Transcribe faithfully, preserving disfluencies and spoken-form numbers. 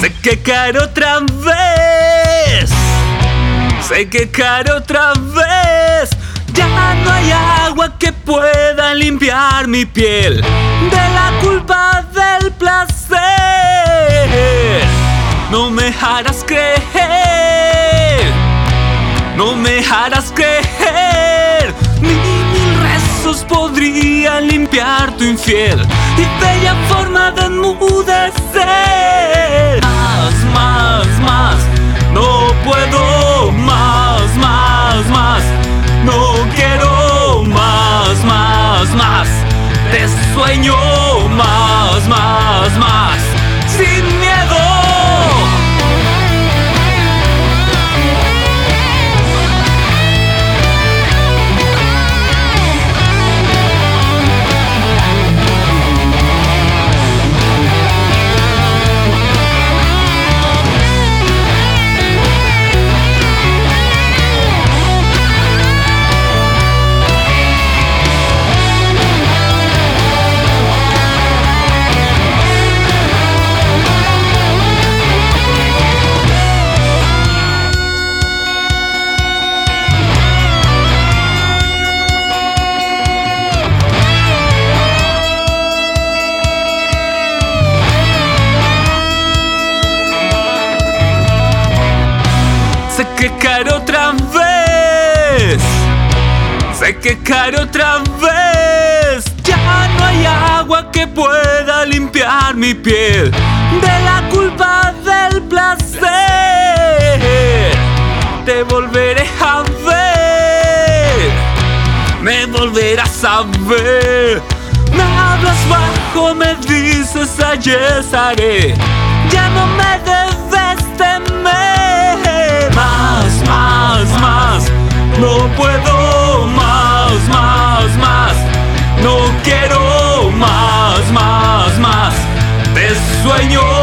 Sé que caeré otra vez, sé que caeré otra vez. Ya no hay agua que pueda limpiar mi piel de la culpa del placer. No me harás creer, no me harás creer. Ni mil rezos podrían limpiar tu infiel y bella forma de enmudecer. Más, más, más, no puedo más, más, más. No quiero más, más, más. Te sueño más, más, más. Sin miedo. Sé que caeré otra vez, sé que caeré otra vez. Ya no hay agua que pueda limpiar mi piel de la culpa del placer. Te volveré a ver, me volverás a ver. Me hablas bajo, me dices ayer estaré. Ya no me debes temer. Más, más, más. No puedo más, más, más. No quiero más, más, más. Te sueño